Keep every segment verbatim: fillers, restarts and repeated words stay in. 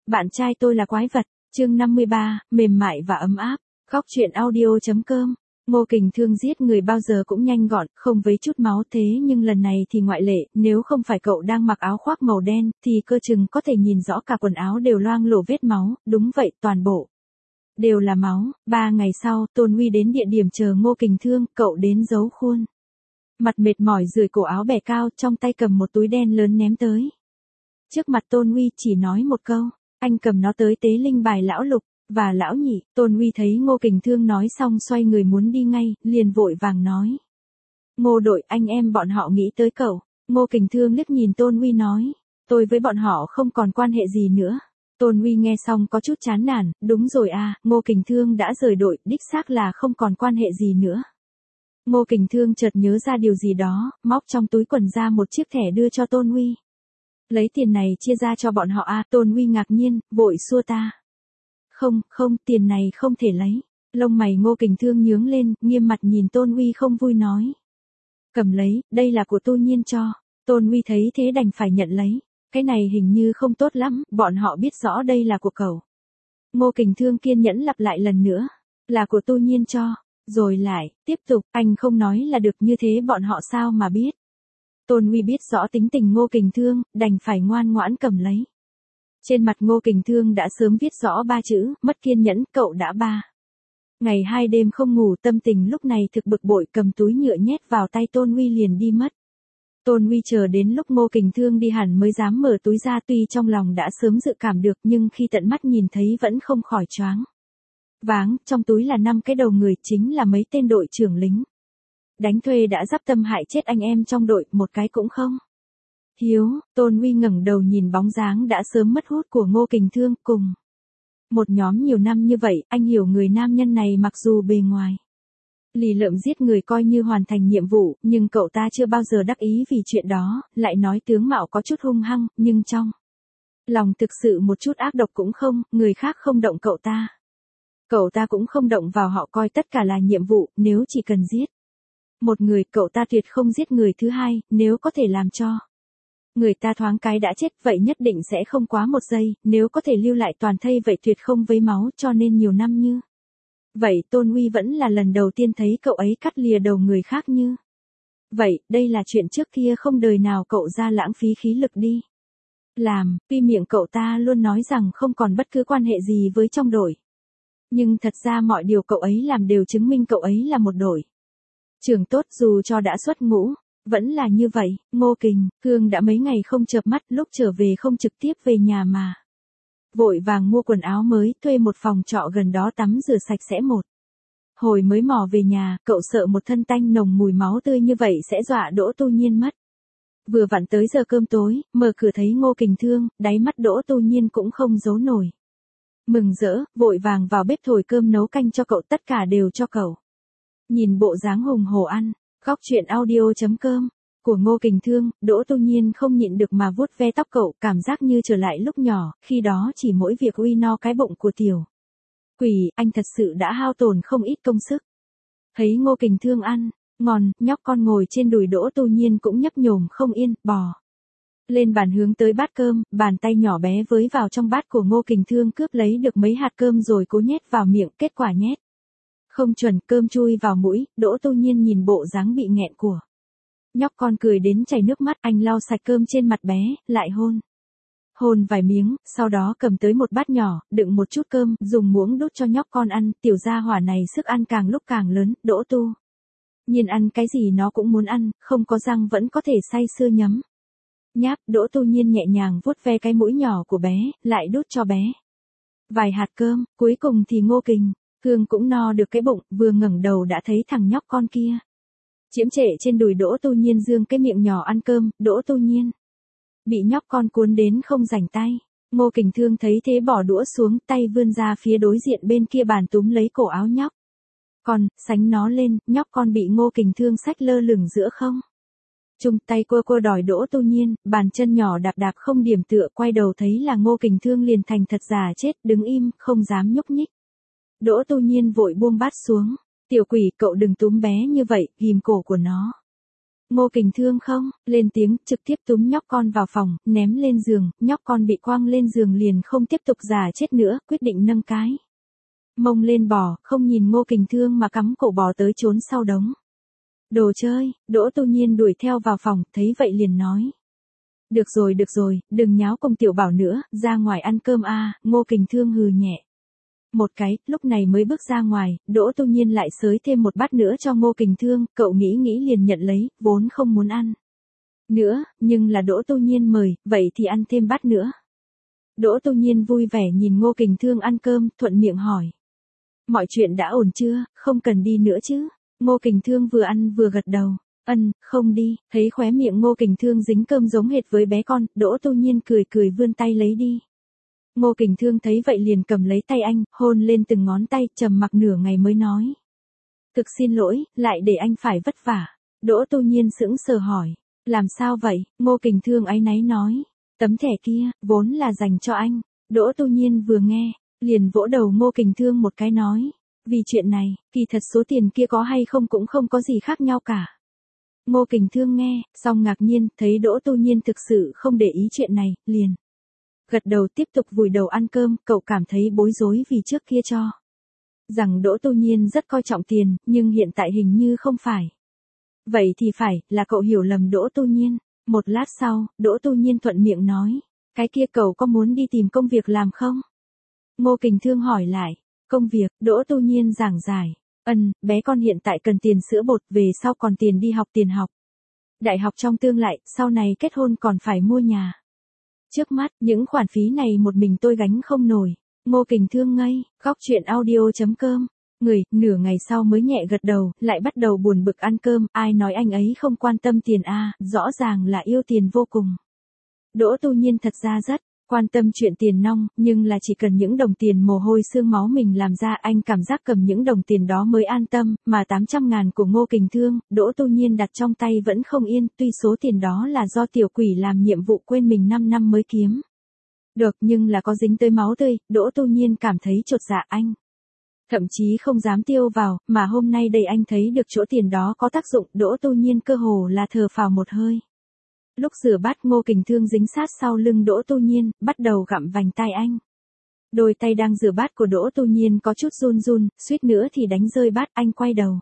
Bạn trai tôi là quái vật, chương năm mươi ba, mềm mại và ấm áp, khóc chuyện audio.com. Ngô Kình Thương giết người bao giờ cũng nhanh gọn, không vấy chút máu, thế nhưng lần này thì ngoại lệ, nếu không phải cậu đang mặc áo khoác màu đen, thì cơ chừng có thể nhìn rõ cả quần áo đều loang lổ vết máu, đúng vậy, toàn bộ đều là máu. Ba ngày sau, Tôn Uy đến địa điểm chờ Ngô Kình Thương, cậu đến giấu khuôn. Mặt mệt mỏi rười cổ áo bẻ cao, trong tay cầm một túi đen lớn ném tới. Trước mặt Tôn Uy chỉ nói một câu, anh cầm nó tới tế linh bài lão Lục và lão Nhị. Tôn Uy thấy Ngô Kình Thương nói xong xoay người muốn đi ngay, liền vội vàng nói. Ngô đội, anh em bọn họ nghĩ tới cậu. Ngô Kình Thương liếc nhìn Tôn Uy nói, tôi với bọn họ không còn quan hệ gì nữa. Tôn Uy nghe xong có chút chán nản, đúng rồi à, Ngô Kình Thương đã rời đội, đích xác là không còn quan hệ gì nữa. Ngô Kình Thương chợt nhớ ra điều gì đó, móc trong túi quần ra một chiếc thẻ đưa cho Tôn Uy. Lấy tiền này chia ra cho bọn họ à, Tôn Uy ngạc nhiên, vội xua ta. Không, không, tiền này không thể lấy. Lông mày Ngô Kình Thương nhướng lên, nghiêm mặt nhìn Tôn Uy không vui nói. Cầm lấy, đây là của tôi nhiên cho. Tôn Uy thấy thế đành phải nhận lấy. Cái này hình như không tốt lắm, bọn họ biết rõ đây là của cậu. Ngô Kình Thương kiên nhẫn lặp lại lần nữa. Là của tôi nhiên cho. Rồi lại, tiếp tục, anh không nói là được, như thế bọn họ sao mà biết. Tôn Uy biết rõ tính tình Ngô Kình Thương, đành phải ngoan ngoãn cầm lấy. Trên mặt Ngô Kình Thương đã sớm viết rõ ba chữ, mất kiên nhẫn, cậu đã ba. Ngày hai đêm không ngủ, tâm tình lúc này thực bực bội, cầm túi nhựa nhét vào tay Tôn Uy liền đi mất. Tôn Uy chờ đến lúc Ngô Kình Thương đi hẳn mới dám mở túi ra, tuy trong lòng đã sớm dự cảm được nhưng khi tận mắt nhìn thấy vẫn không khỏi choáng váng. Trong túi là năm cái đầu người, chính là mấy tên đội trưởng lính đánh thuê đã dắp tâm hại chết anh em trong đội, một cái cũng không hiếu. Tôn Uy ngẩng đầu nhìn bóng dáng đã sớm mất hút của Ngô Kình Thương, cùng một nhóm nhiều năm như vậy, anh hiểu người nam nhân này mặc dù bề ngoài lì lợm giết người coi như hoàn thành nhiệm vụ, nhưng cậu ta chưa bao giờ đắc ý vì chuyện đó, lại nói tướng mạo có chút hung hăng, nhưng trong lòng thực sự một chút ác độc cũng không, người khác không động cậu ta. Cậu ta cũng không động vào họ, coi tất cả là nhiệm vụ, nếu chỉ cần giết một người, cậu ta tuyệt không giết người thứ hai, nếu có thể làm cho người ta thoáng cái đã chết, vậy nhất định sẽ không quá một giây, nếu có thể lưu lại toàn thây vậy tuyệt không vấy máu, cho nên nhiều năm như vậy Tôn Uy vẫn là lần đầu tiên thấy cậu ấy cắt lìa đầu người khác như vậy, đây là chuyện trước kia không đời nào cậu ra lãng phí khí lực đi làm, tuy miệng cậu ta luôn nói rằng không còn bất cứ quan hệ gì với trong đội. Nhưng thật ra mọi điều cậu ấy làm đều chứng minh cậu ấy là một đội trưởng tốt, dù cho đã xuất ngũ, vẫn là như vậy. Ngô Kình Thương đã mấy ngày không chợp mắt, lúc trở về không trực tiếp về nhà mà vội vàng mua quần áo mới, thuê một phòng trọ gần đó tắm rửa sạch sẽ một hồi mới mò về nhà. Cậu sợ một thân tanh nồng mùi máu tươi như vậy sẽ dọa Đỗ Tu Nhiên mất. Vừa vặn tới giờ cơm tối, mở cửa thấy Ngô Kình Thương, đáy mắt Đỗ Tu Nhiên cũng không giấu nổi mừng rỡ, vội vàng vào bếp thổi cơm nấu canh cho cậu, tất cả đều cho cậu. Nhìn bộ dáng hùng hổ ăn, khóc chuyện audio.com của Ngô Kình Thương, Đỗ Tu Nhiên không nhịn được mà vuốt ve tóc cậu, cảm giác như trở lại lúc nhỏ, khi đó chỉ mỗi việc uy no cái bụng của tiểu quỷ, anh thật sự đã hao tổn không ít công sức. Thấy Ngô Kình Thương ăn ngon, nhóc con ngồi trên đùi Đỗ Tu Nhiên cũng nhấp nhổm không yên, bò lên bàn hướng tới bát cơm, bàn tay nhỏ bé với vào trong bát của Ngô Kình Thương cướp lấy được mấy hạt cơm rồi cố nhét vào miệng, kết quả nhét không chuẩn, cơm chui vào mũi. Đỗ Tu Nhiên nhìn bộ dáng bị nghẹn của nhóc con cười đến chảy nước mắt, anh lau sạch cơm trên mặt bé, lại hôn hôn vài miếng, sau đó cầm tới một bát nhỏ, đựng một chút cơm, dùng muỗng đút cho nhóc con ăn. Tiểu gia hỏa này sức ăn càng lúc càng lớn, Đỗ Tu Nhiên ăn cái gì nó cũng muốn ăn, không có răng vẫn có thể say sưa nhấm nháp. Đỗ Tu Nhiên nhẹ nhàng vuốt ve cái mũi nhỏ của bé, lại đút cho bé vài hạt cơm. Cuối cùng thì Ngô Kình Thương cũng no được cái bụng, vừa ngẩng đầu đã thấy thằng nhóc con kia chiếm trệ trên đùi Đỗ Tu Nhiên, dương cái miệng nhỏ ăn cơm. Đỗ Tu Nhiên bị nhóc con cuốn đến không rảnh tay. Ngô Kình Thương thấy thế bỏ đũa xuống, tay vươn ra phía đối diện bên kia bàn túm lấy cổ áo nhóc con, sánh nó lên. Nhóc con bị Ngô Kình Thương xách lơ lửng giữa không chung, tay cô cô đòi Đỗ Tu Nhiên, bàn chân nhỏ đạp đạp không điểm tựa, quay đầu thấy là Ngô Kình Thương liền thành thật giả chết, đứng im, không dám nhúc nhích. Đỗ Tu Nhiên vội buông bát xuống. Tiểu quỷ, cậu đừng túm bé như vậy, ghim cổ của nó. Ngô Kình Thương không, lên tiếng, trực tiếp túm nhóc con vào phòng, ném lên giường, nhóc con bị quăng lên giường liền không tiếp tục giả chết nữa, quyết định nâng cái mông lên bò, không nhìn Ngô Kình Thương mà cắm cổ bò tới trốn sau đống đồ chơi. Đỗ Tu Nhiên đuổi theo vào phòng, thấy vậy liền nói. Được rồi được rồi, đừng nháo cùng tiểu bảo nữa, ra ngoài ăn cơm a. Ngô Kình Thương hừ nhẹ một cái, lúc này mới bước ra ngoài, Đỗ Tu Nhiên lại xới thêm một bát nữa cho Ngô Kình Thương, cậu nghĩ nghĩ liền nhận lấy, vốn không muốn ăn nữa, nhưng là Đỗ Tu Nhiên mời, vậy thì ăn thêm bát nữa. Đỗ Tu Nhiên vui vẻ nhìn Ngô Kình Thương ăn cơm, thuận miệng hỏi. Mọi chuyện đã ổn chưa, không cần đi nữa chứ? Ngô Kình Thương vừa ăn vừa gật đầu. Ân, không đi, thấy khóe miệng Ngô Kình Thương dính cơm giống hệt với bé con, Đỗ Tu Nhiên cười cười vươn tay lấy đi. Ngô Kình Thương thấy vậy liền cầm lấy tay anh, hôn lên từng ngón tay, trầm mặc nửa ngày mới nói. Thực xin lỗi, lại để anh phải vất vả. Đỗ Tu Nhiên sững sờ hỏi. Làm sao vậy? Ngô Kình Thương áy náy nói. Tấm thẻ kia, vốn là dành cho anh. Đỗ Tu Nhiên vừa nghe, liền vỗ đầu Ngô Kình Thương một cái nói. Vì chuyện này, kỳ thật số tiền kia có hay không cũng không có gì khác nhau cả. Ngô Kình Thương nghe, xong ngạc nhiên, thấy Đỗ Tu Nhiên thực sự không để ý chuyện này, liền gật đầu tiếp tục vùi đầu ăn cơm, cậu cảm thấy bối rối vì trước kia cho rằng Đỗ Tu Nhiên rất coi trọng tiền, nhưng hiện tại hình như không phải. Vậy thì phải, là cậu hiểu lầm Đỗ Tu Nhiên. Một lát sau, Đỗ Tu Nhiên thuận miệng nói, cái kia cậu có muốn đi tìm công việc làm không? Ngô Kình Thương hỏi lại, công việc, Đỗ Tu Nhiên giảng giải, ân, bé con hiện tại cần tiền sữa bột, về sau còn tiền đi học tiền học. Đại học trong tương lai, sau này kết hôn còn phải mua nhà. Trước mắt, những khoản phí này một mình tôi gánh không nổi. Ngô Kình Thương ngây, góc chuyện audio.com. Người, nửa ngày sau mới nhẹ gật đầu, lại bắt đầu buồn bực ăn cơm, ai nói anh ấy không quan tâm tiền a, rõ ràng là yêu tiền vô cùng. Đỗ Tu Nhiên thật ra rất quan tâm chuyện tiền nong, nhưng là chỉ cần những đồng tiền mồ hôi xương máu mình làm ra, anh cảm giác cầm những đồng tiền đó mới an tâm, mà tám trăm ngàn của Ngô Kình Thương, Đỗ Tu Nhiên đặt trong tay vẫn không yên, tuy số tiền đó là do tiểu quỷ làm nhiệm vụ quên mình năm năm mới kiếm được, nhưng là có dính tới máu tươi, Đỗ Tu Nhiên cảm thấy chột dạ anh. Thậm chí không dám tiêu vào, mà hôm nay đây anh thấy được chỗ tiền đó có tác dụng, Đỗ Tu Nhiên cơ hồ là thở phào một hơi. Lúc rửa bát Ngô Kình Thương dính sát sau lưng Đỗ Tu Nhiên, bắt đầu gặm vành tai anh. Đôi tay đang rửa bát của Đỗ Tu Nhiên có chút run run, suýt nữa thì đánh rơi bát, anh quay đầu.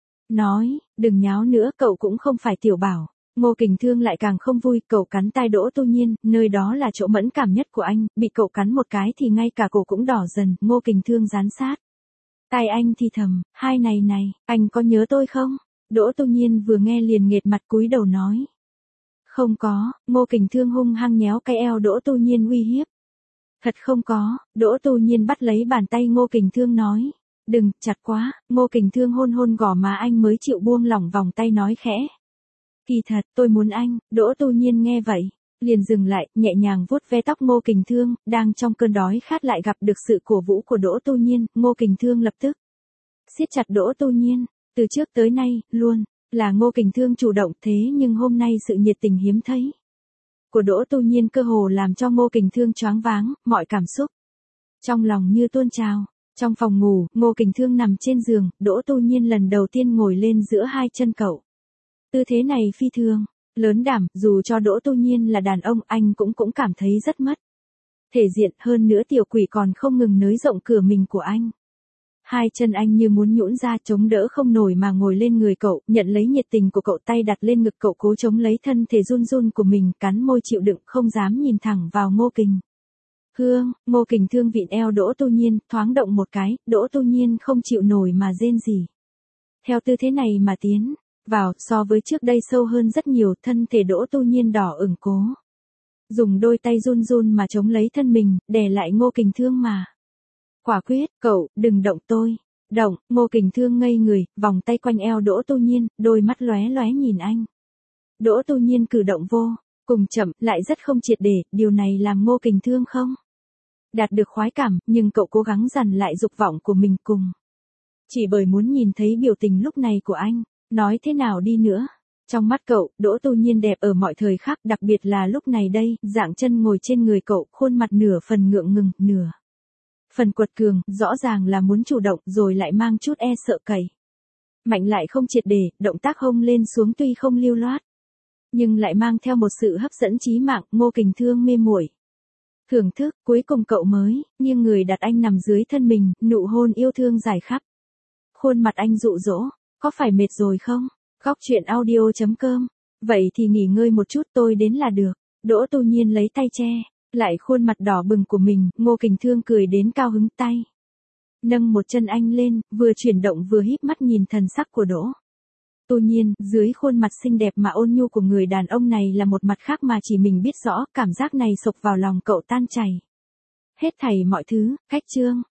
Nói, đừng nháo nữa, cậu cũng không phải tiểu bảo. Ngô Kình Thương lại càng không vui, cậu cắn tai Đỗ Tu Nhiên, nơi đó là chỗ mẫn cảm nhất của anh, bị cậu cắn một cái thì ngay cả cổ cũng đỏ dần, Ngô Kình Thương dán sát. Tai anh thì thầm, hai này này, anh có nhớ tôi không? Đỗ Tu Nhiên vừa nghe liền nghệt mặt cúi đầu nói. Không có, Ngô Kình Thương hung hăng nhéo cái eo Đỗ Tu Nhiên uy hiếp. Thật không có, Đỗ Tu Nhiên bắt lấy bàn tay Ngô Kình Thương nói. Đừng, chặt quá, Ngô Kình Thương hôn hôn gò má anh mới chịu buông lỏng vòng tay nói khẽ. Kỳ thật, tôi muốn anh, Đỗ Tu Nhiên nghe vậy, liền dừng lại, nhẹ nhàng vuốt ve tóc Ngô Kình Thương, đang trong cơn đói khát lại gặp được sự cổ vũ của Đỗ Tu Nhiên, Ngô Kình Thương lập tức siết chặt Đỗ Tu Nhiên, từ trước tới nay, luôn là Ngô Kình Thương chủ động, thế nhưng hôm nay sự nhiệt tình hiếm thấy của Đỗ Tu Nhiên cơ hồ làm cho Ngô Kình Thương choáng váng, mọi cảm xúc trong lòng như tuôn trào. Trong phòng ngủ, Ngô Kình Thương nằm trên giường, Đỗ Tu Nhiên lần đầu tiên ngồi lên giữa hai chân cậu. Tư thế này phi thường lớn đảm, dù cho Đỗ Tu Nhiên là đàn ông, anh cũng cũng cảm thấy rất mất thể diện, hơn nữa tiểu quỷ còn không ngừng nới rộng cửa mình của anh. Hai chân anh như muốn nhũn ra, chống đỡ không nổi mà ngồi lên người cậu, nhận lấy nhiệt tình của cậu, tay đặt lên ngực cậu, cố chống lấy thân thể run run của mình, cắn môi chịu đựng, không dám nhìn thẳng vào Ngô Kình Thương. Ngô Kình Thương vịn eo Đỗ Tu Nhiên, thoáng động một cái, Đỗ Tu Nhiên không chịu nổi mà rên rỉ. Theo tư thế này mà tiến vào, so với trước đây sâu hơn rất nhiều, thân thể Đỗ Tu Nhiên đỏ ửng, cố dùng đôi tay run run mà chống lấy thân mình, đè lại Ngô Kình Thương mà. Quả quyết, cậu, đừng động tôi. Động, Ngô Kình Thương ngây người, vòng tay quanh eo Đỗ Tu Nhiên, đôi mắt lóe lóe nhìn anh. Đỗ Tu Nhiên cử động vô cùng chậm, lại rất không triệt để, điều này làm Ngô Kình Thương không đạt được khoái cảm, nhưng cậu cố gắng dằn lại dục vọng của mình cùng. Chỉ bởi muốn nhìn thấy biểu tình lúc này của anh, nói thế nào đi nữa. Trong mắt cậu, Đỗ Tu Nhiên đẹp ở mọi thời khắc, đặc biệt là lúc này đây, dạng chân ngồi trên người cậu, khuôn mặt nửa phần ngượng ngừng, nửa phần quật cường, rõ ràng là muốn chủ động, rồi lại mang chút e sợ cậy. Mạnh lại không triệt để, động tác hông lên xuống tuy không lưu loát, nhưng lại mang theo một sự hấp dẫn chí mạng, Ngô Kình Thương mê muội. Thưởng thức, cuối cùng cậu mới, nghiêng người đặt anh nằm dưới thân mình, nụ hôn yêu thương dài khắp. Khuôn mặt anh dụ dỗ, có phải mệt rồi không? Góc truyện audio chấm com. Vậy thì nghỉ ngơi một chút tôi đến là được. Đỗ Tu Nhiên lấy tay che lại khuôn mặt đỏ bừng của mình, Ngô Kình Thương cười đến cao hứng tay. Nâng một chân anh lên, vừa chuyển động vừa híp mắt nhìn thần sắc của Đỗ Tu Nhiên, dưới khuôn mặt xinh đẹp mà ôn nhu của người đàn ông này là một mặt khác mà chỉ mình biết rõ, cảm giác này sộc vào lòng cậu tan chảy. Hết thảy mọi thứ, cách chương.